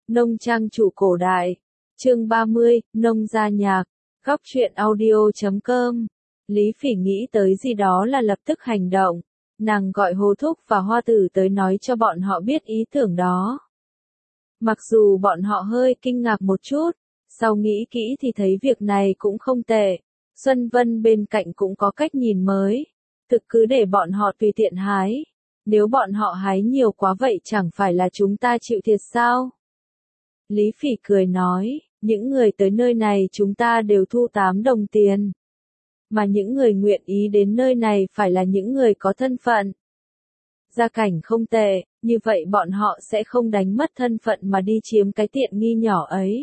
Nông trang chủ cổ đại. Chương 30, nông gia nhạc. Góc truyện audio.com. Lý Phỉ nghĩ tới gì đó là lập tức hành động. Nàng gọi Hồ Thúc và Hoa Tử tới nói cho bọn họ biết ý tưởng đó. Mặc dù bọn họ hơi kinh ngạc một chút, sau nghĩ kỹ thì thấy việc này cũng không tệ. Xuân Vân bên cạnh cũng có cách nhìn mới. Thực cứ để bọn họ tùy tiện hái. Nếu bọn họ hái nhiều quá vậy chẳng phải là chúng ta chịu thiệt sao? Lý Phỉ cười nói, những người tới nơi này chúng ta đều thu 8 đồng tiền. Mà những người nguyện ý đến nơi này phải là những người có thân phận. Gia cảnh không tệ, như vậy bọn họ sẽ không đánh mất thân phận mà đi chiếm cái tiện nghi nhỏ ấy.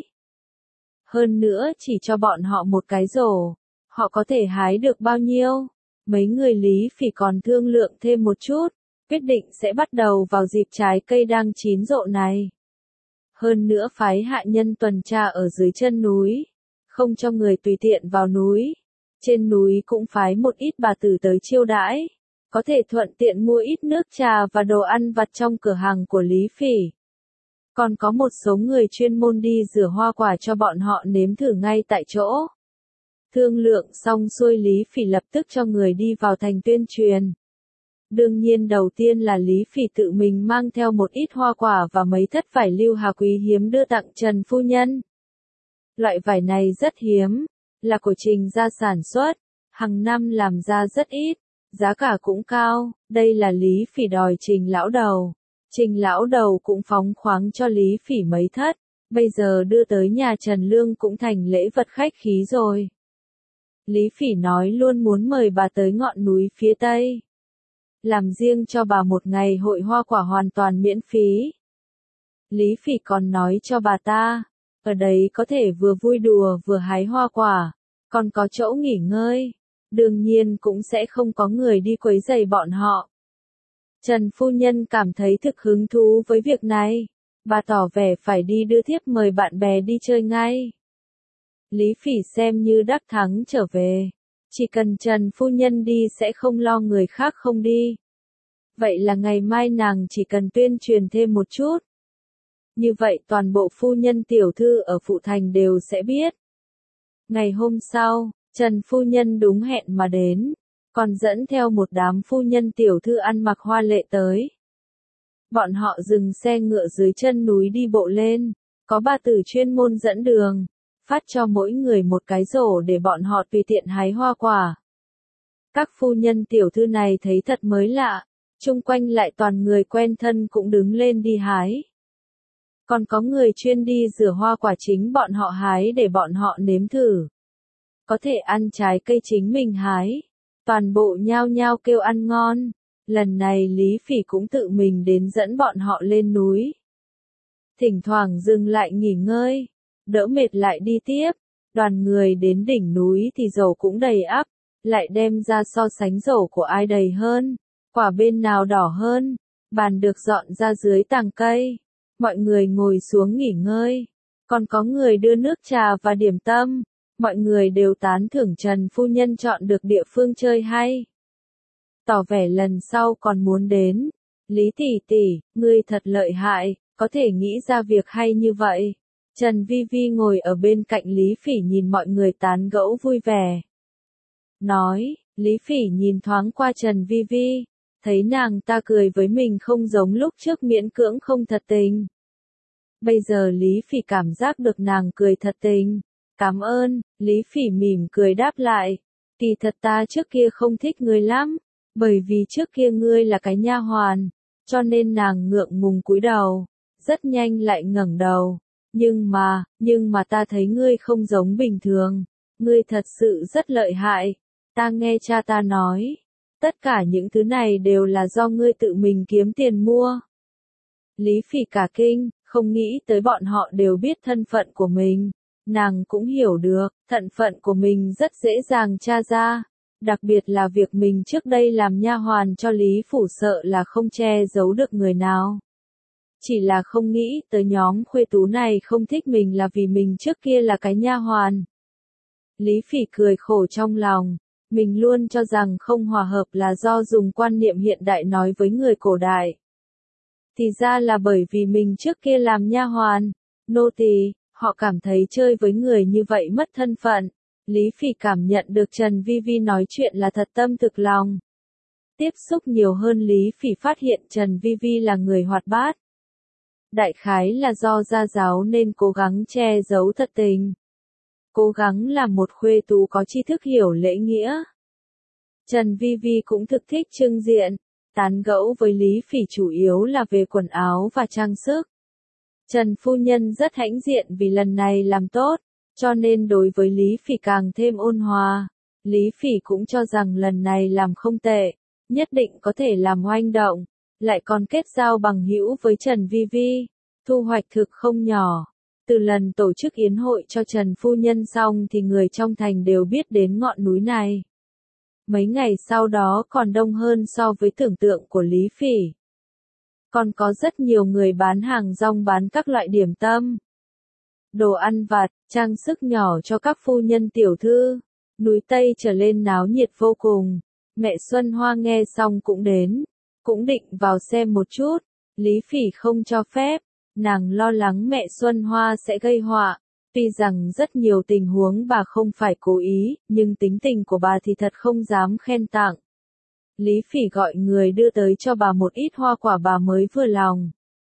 Hơn nữa chỉ cho bọn họ một cái rổ, họ có thể hái được bao nhiêu? Mấy người Lý Phỉ còn thương lượng thêm một chút, quyết định sẽ bắt đầu vào dịp trái cây đang chín rộ này. Hơn nữa phái hạ nhân tuần tra ở dưới chân núi, không cho người tùy tiện vào núi. Trên núi cũng phái một ít bà tử tới chiêu đãi, có thể thuận tiện mua ít nước trà và đồ ăn vặt trong cửa hàng của Lý Phỉ. Còn có một số người chuyên môn đi rửa hoa quả cho bọn họ nếm thử ngay tại chỗ. Thương lượng xong xuôi Lý Phỉ lập tức cho người đi vào thành tuyên truyền. Đương nhiên đầu tiên là Lý Phỉ tự mình mang theo một ít hoa quả và mấy thất vải lưu hà quý hiếm đưa tặng Trần phu nhân. Loại vải này rất hiếm, là của Trình gia sản xuất, hàng năm làm ra rất ít, giá cả cũng cao, đây là Lý Phỉ đòi Trình lão đầu. Trình lão đầu cũng phóng khoáng cho Lý Phỉ mấy thất, bây giờ đưa tới nhà Trần Lương cũng thành lễ vật khách khí rồi. Lý Phỉ nói luôn muốn mời bà tới ngọn núi phía Tây. Làm riêng cho bà một ngày hội hoa quả hoàn toàn miễn phí. Lý Phỉ còn nói cho bà ta, ở đấy có thể vừa vui đùa vừa hái hoa quả, còn có chỗ nghỉ ngơi. Đương nhiên cũng sẽ không có người đi quấy rầy bọn họ. Trần phu nhân cảm thấy thực hứng thú với việc này. Bà tỏ vẻ phải đi đưa thiếp mời bạn bè đi chơi ngay. Lý Phỉ xem như đắc thắng trở về. Chỉ cần Trần phu nhân đi sẽ không lo người khác không đi. Vậy là ngày mai nàng chỉ cần tuyên truyền thêm một chút. Như vậy toàn bộ phu nhân tiểu thư ở Phụ Thành đều sẽ biết. Ngày hôm sau, Trần phu nhân đúng hẹn mà đến, còn dẫn theo một đám phu nhân tiểu thư ăn mặc hoa lệ tới. Bọn họ dừng xe ngựa dưới chân núi đi bộ lên, có bà tử chuyên môn dẫn đường, phát cho mỗi người một cái rổ để bọn họ tùy tiện hái hoa quả. Các phu nhân tiểu thư này thấy thật mới lạ, chung quanh lại toàn người quen thân cũng đứng lên đi hái. Còn có người chuyên đi rửa hoa quả chính bọn họ hái để bọn họ nếm thử. Có thể ăn trái cây chính mình hái. Toàn bộ nhao nhao kêu ăn ngon. Lần này Lý Phỉ cũng tự mình đến dẫn bọn họ lên núi. Thỉnh thoảng dừng lại nghỉ ngơi, đỡ mệt lại đi tiếp. Đoàn người đến đỉnh núi thì dầu cũng đầy ắp, lại đem ra so sánh dầu của ai đầy hơn, quả bên nào đỏ hơn. Bàn được dọn ra dưới tàng cây. Mọi người ngồi xuống nghỉ ngơi. Còn có người đưa nước trà và điểm tâm. Mọi người đều tán thưởng Trần phu nhân chọn được địa phương chơi hay. Tỏ vẻ lần sau còn muốn đến. Lý tỷ tỷ, ngươi thật lợi hại, có thể nghĩ ra việc hay như vậy. Trần Vi Vi ngồi ở bên cạnh Lý Phỉ nhìn mọi người tán gẫu vui vẻ. Nói, Lý Phỉ nhìn thoáng qua Trần Vi Vi, thấy nàng ta cười với mình không giống lúc trước miễn cưỡng không thật tình. Bây giờ Lý Phỉ cảm giác được nàng cười thật tình. Cảm ơn, Lý Phỉ mỉm cười đáp lại. Kỳ thật ta trước kia không thích ngươi lắm, bởi vì trước kia ngươi là cái nha hoàn, cho nên nàng ngượng ngùng cúi đầu, rất nhanh lại ngẩng đầu. Nhưng mà ta thấy ngươi không giống bình thường, ngươi thật sự rất lợi hại. Ta nghe cha ta nói, tất cả những thứ này đều là do ngươi tự mình kiếm tiền mua. Lý Phỉ cả kinh, không nghĩ tới bọn họ đều biết thân phận của mình. Nàng cũng hiểu được, thân phận của mình rất dễ dàng tra ra, đặc biệt là việc mình trước đây làm nha hoàn cho Lý Phủ sợ là không che giấu được người nào. Chỉ là không nghĩ tới nhóm khuê tú này không thích mình là vì mình trước kia là cái nha hoàn. Lý Phỉ cười khổ trong lòng, mình luôn cho rằng không hòa hợp là do dùng quan niệm hiện đại nói với người cổ đại. Thì ra là bởi vì mình trước kia làm nha hoàn, nô tỳ, họ cảm thấy chơi với người như vậy mất thân phận. Lý Phỉ cảm nhận được Trần Vi Vi nói chuyện là thật tâm thực lòng. Tiếp xúc nhiều hơn Lý Phỉ phát hiện Trần Vi Vi là người hoạt bát. Đại khái là do gia giáo nên cố gắng che giấu thật tình. Cố gắng làm một khuê tú có tri thức hiểu lễ nghĩa. Trần Vi Vi cũng thực thích trưng diện, tán gẫu với Lý Phỉ chủ yếu là về quần áo và trang sức. Trần phu nhân rất hãnh diện vì lần này làm tốt, cho nên đối với Lý Phỉ càng thêm ôn hòa. Lý Phỉ cũng cho rằng lần này làm không tệ, nhất định có thể làm oanh động, lại còn kết giao bằng hữu với Trần Vi Vi, thu hoạch thực không nhỏ. Từ lần tổ chức yến hội cho Trần phu nhân xong thì người trong thành đều biết đến ngọn núi này. Mấy ngày sau đó còn đông hơn so với tưởng tượng của Lý Phỉ. Còn có rất nhiều người bán hàng rong bán các loại điểm tâm, đồ ăn vặt, trang sức nhỏ cho các phu nhân tiểu thư. Núi Tây trở lên náo nhiệt vô cùng. Mẹ Xuân Hoa nghe xong cũng đến, cũng định vào xem một chút. Lý Phỉ không cho phép, nàng lo lắng mẹ Xuân Hoa sẽ gây họa. Tuy rằng rất nhiều tình huống bà không phải cố ý, nhưng tính tình của bà thì thật không dám khen tặng. Lý Phỉ gọi người đưa tới cho bà một ít hoa quả bà mới vừa lòng.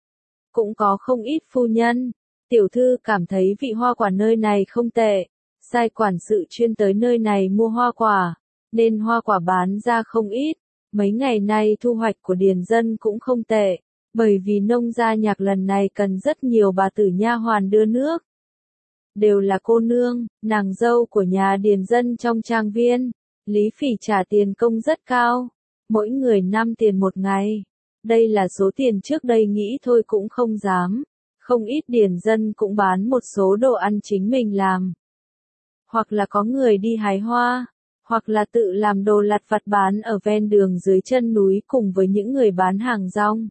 Cũng có không ít phu nhân, tiểu thư cảm thấy vị hoa quả nơi này không tệ, sai quản sự chuyên tới nơi này mua hoa quả, nên hoa quả bán ra không ít. Mấy ngày nay thu hoạch của điền dân cũng không tệ, bởi vì nông gia nhạc lần này cần rất nhiều bà tử nha hoàn đưa nước. Đều là cô nương, nàng dâu của nhà điền dân trong trang viên. Lý Phỉ trả tiền công rất cao, mỗi người 5 tiền một ngày. Đây là số tiền trước đây nghĩ thôi cũng không dám. Không ít điền dân cũng bán một số đồ ăn chính mình làm. Hoặc là có người đi hái hoa, hoặc là tự làm đồ lặt vặt bán ở ven đường dưới chân núi cùng với những người bán hàng rong.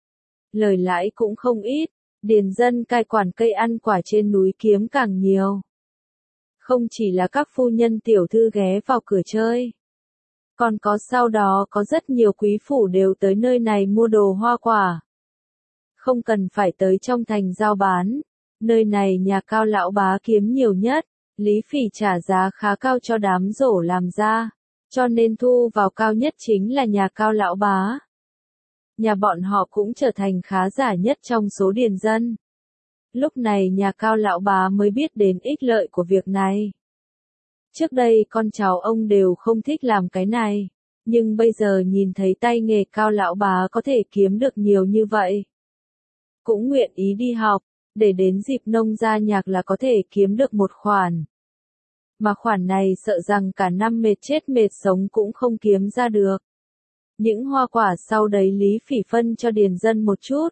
Lời lãi cũng không ít, điền dân cai quản cây ăn quả trên núi kiếm càng nhiều. Không chỉ là các phu nhân tiểu thư ghé vào cửa chơi, còn có sau đó có rất nhiều quý phủ đều tới nơi này mua đồ hoa quả. Không cần phải tới trong thành giao bán, nơi này nhà Cao lão bá kiếm nhiều nhất. Lý Phỉ trả giá khá cao cho đám rổ làm ra, cho nên thu vào cao nhất chính là nhà Cao lão bá. Nhà bọn họ cũng trở thành khá giả nhất trong số điền dân. Lúc này nhà Cao lão bá mới biết đến ích lợi của việc này. Trước đây con cháu ông đều không thích làm cái này, nhưng bây giờ nhìn thấy tay nghề Cao lão bá có thể kiếm được nhiều như vậy, cũng nguyện ý đi học, để đến dịp nông gia nhạc là có thể kiếm được một khoản. Mà khoản này sợ rằng cả năm mệt chết mệt sống cũng không kiếm ra được. Những hoa quả sau đấy Lý Phỉ phân cho điền dân một chút,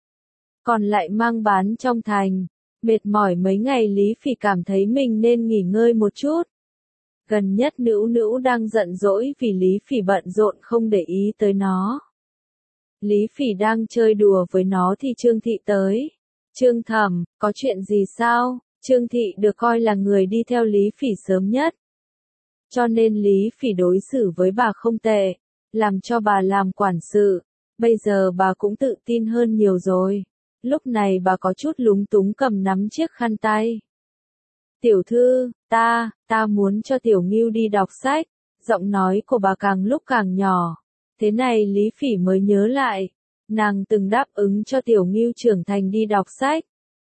còn lại mang bán trong thành. Mệt mỏi mấy ngày Lý Phỉ cảm thấy mình nên nghỉ ngơi một chút. Gần nhất Nữu Nữu đang giận dỗi vì Lý Phỉ bận rộn không để ý tới nó. Lý Phỉ đang chơi đùa với nó thì Trương Thị tới. Trương Thẩm, có chuyện gì sao? Trương Thị được coi là người đi theo Lý Phỉ sớm nhất, cho nên Lý Phỉ đối xử với bà không tệ, làm cho bà làm quản sự. Bây giờ bà cũng tự tin hơn nhiều rồi. Lúc này bà có chút lúng túng cầm nắm chiếc khăn tay. Tiểu thư, ta muốn cho Tiểu Ngưu đi đọc sách. Giọng nói của bà càng lúc càng nhỏ. Thế này Lý Phỉ mới nhớ lại, nàng từng đáp ứng cho Tiểu Ngưu trưởng thành đi đọc sách.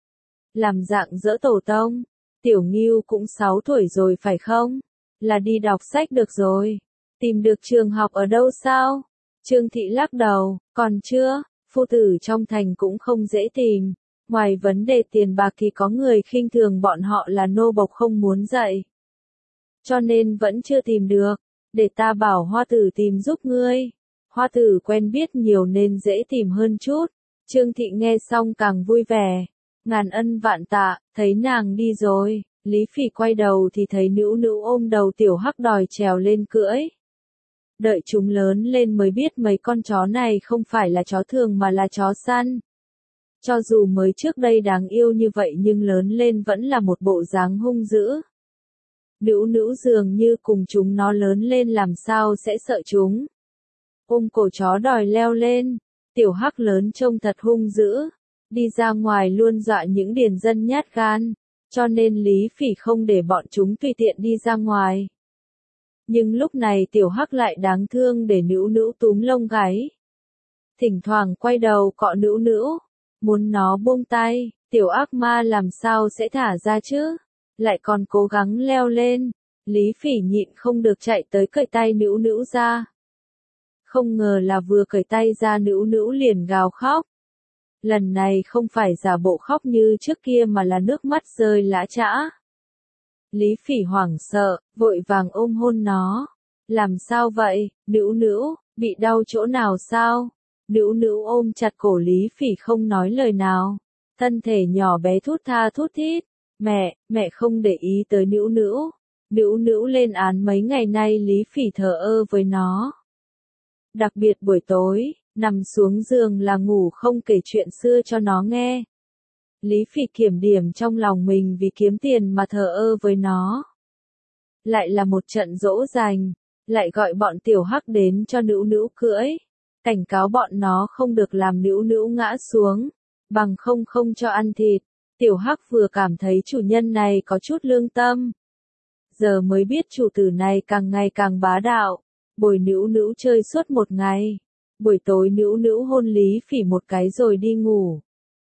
Làm dạng dỡ tổ tông, Tiểu Ngưu cũng 6 tuổi rồi phải không? Là đi đọc sách được rồi. Tìm được trường học ở đâu sao? Trương Thị lắc đầu, còn chưa, phu tử trong thành cũng không dễ tìm. Ngoài vấn đề tiền bạc thì có người khinh thường bọn họ là nô bộc không muốn dạy. Cho nên vẫn chưa tìm được, để ta bảo Hoa tử tìm giúp ngươi. Hoa tử quen biết nhiều nên dễ tìm hơn chút. Trương Thị nghe xong càng vui vẻ. Ngàn ân vạn tạ, thấy nàng đi rồi. Lý Phỉ quay đầu thì thấy Nữu Nữu ôm đầu tiểu hắc đòi trèo lên cưỡi. Đợi chúng lớn lên mới biết mấy con chó này không phải là chó thường mà là chó săn. Cho dù mới trước đây đáng yêu như vậy nhưng lớn lên vẫn là một bộ dáng hung dữ. Nữu Nữu dường như cùng chúng nó lớn lên làm sao sẽ sợ chúng. Ôm cổ chó đòi leo lên, tiểu hắc lớn trông thật hung dữ. đi ra ngoài luôn dọa những điền dân nhát gan, cho nên Lý Phỉ không để bọn chúng tùy tiện đi ra ngoài. Nhưng lúc này Tiểu Hắc lại đáng thương để Nữu Nữu túm lông gáy. Thỉnh thoảng quay đầu cọ Nữu Nữu, muốn nó buông tay, tiểu ác ma làm sao sẽ thả ra chứ, lại còn cố gắng leo lên. Lý Phỉ nhịn không được chạy tới cởi tay Nữu Nữu ra. Không ngờ là vừa cởi tay ra Nữu Nữu liền gào khóc. Lần này không phải giả bộ khóc như trước kia mà là nước mắt rơi lã chã. Lý Phỉ hoảng sợ, vội vàng ôm hôn nó. Làm sao vậy, Nữu Nữu, bị đau chỗ nào sao? Nữu Nữu ôm chặt cổ Lý Phỉ không nói lời nào. Thân thể nhỏ bé thút tha thút thít. Mẹ không để ý tới Nữu Nữu. Nữu Nữu lên án mấy ngày nay Lý Phỉ thờ ơ với nó. Đặc biệt buổi tối, nằm xuống giường là ngủ không kể chuyện xưa cho nó nghe. Lý Phỉ kiểm điểm trong lòng mình vì kiếm tiền mà thờ ơ với nó. Lại là một trận dỗ dành, lại gọi bọn Tiểu Hắc đến cho Nữu Nữu cưỡi. Cảnh cáo bọn nó không được làm Nữu Nữu ngã xuống, bằng không cho ăn thịt. Tiểu Hắc vừa cảm thấy chủ nhân này có chút lương tâm. Giờ mới biết chủ tử này càng ngày càng bá đạo, bồi Nữu Nữu chơi suốt một ngày. Buổi tối Nữu Nữu hôn Lý Phỉ một cái rồi đi ngủ.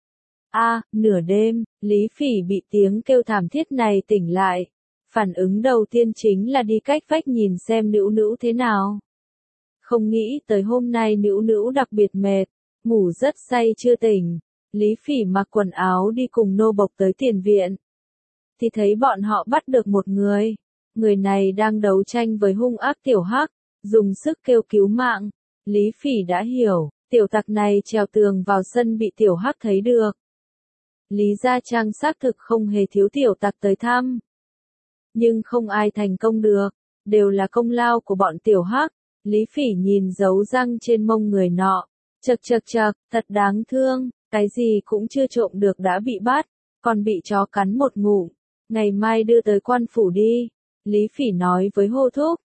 Nửa đêm, Lý Phỉ bị tiếng kêu thảm thiết này tỉnh lại. Phản ứng đầu tiên chính là đi cách vách nhìn xem Nữu Nữu thế nào. Không nghĩ tới hôm nay Nữu Nữu đặc biệt mệt, ngủ rất say chưa tỉnh. Lý Phỉ mặc quần áo đi cùng nô bộc tới tiền viện. Thì thấy bọn họ bắt được một người. Người này đang đấu tranh với hung ác Tiểu Hắc, dùng sức kêu cứu mạng. Lý Phỉ đã hiểu, tiểu tặc này trèo tường vào sân bị Tiểu Hắc thấy được. Lý Gia Trang xác thực không hề thiếu tiểu tặc tới thăm. Nhưng không ai thành công được, đều là công lao của bọn Tiểu Hắc. Lý Phỉ nhìn dấu răng trên mông người nọ, chậc, thật đáng thương, cái gì cũng chưa trộm được đã bị bắt, còn bị chó cắn một ngụm. Ngày mai đưa tới quan phủ đi. Lý Phỉ nói với Hô Thúc,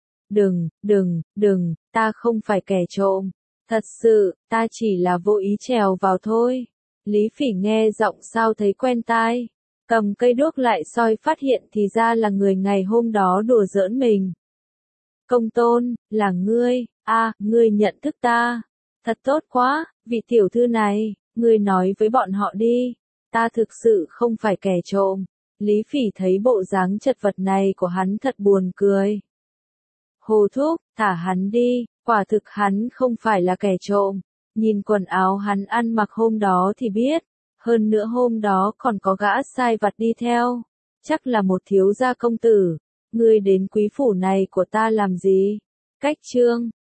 đừng, ta không phải kẻ trộm. Thật sự, ta chỉ là vô ý trèo vào thôi. Lý Phỉ nghe giọng sao thấy quen tai. Cầm cây đuốc lại soi phát hiện thì ra là người ngày hôm đó đùa giỡn mình. Công Tôn, là ngươi, ngươi nhận thức ta. Thật tốt quá, vị tiểu thư này, ngươi nói với bọn họ đi. Ta thực sự không phải kẻ trộm. Lý Phỉ thấy bộ dáng chật vật này của hắn thật buồn cười. Hồ Thúc, thả hắn đi, quả thực hắn không phải là kẻ trộm. Nhìn quần áo hắn ăn mặc hôm đó thì biết. Hơn nữa hôm đó còn có gã sai vặt đi theo. Chắc là một thiếu gia công tử. Ngươi đến quý phủ này của ta làm gì? Cách chương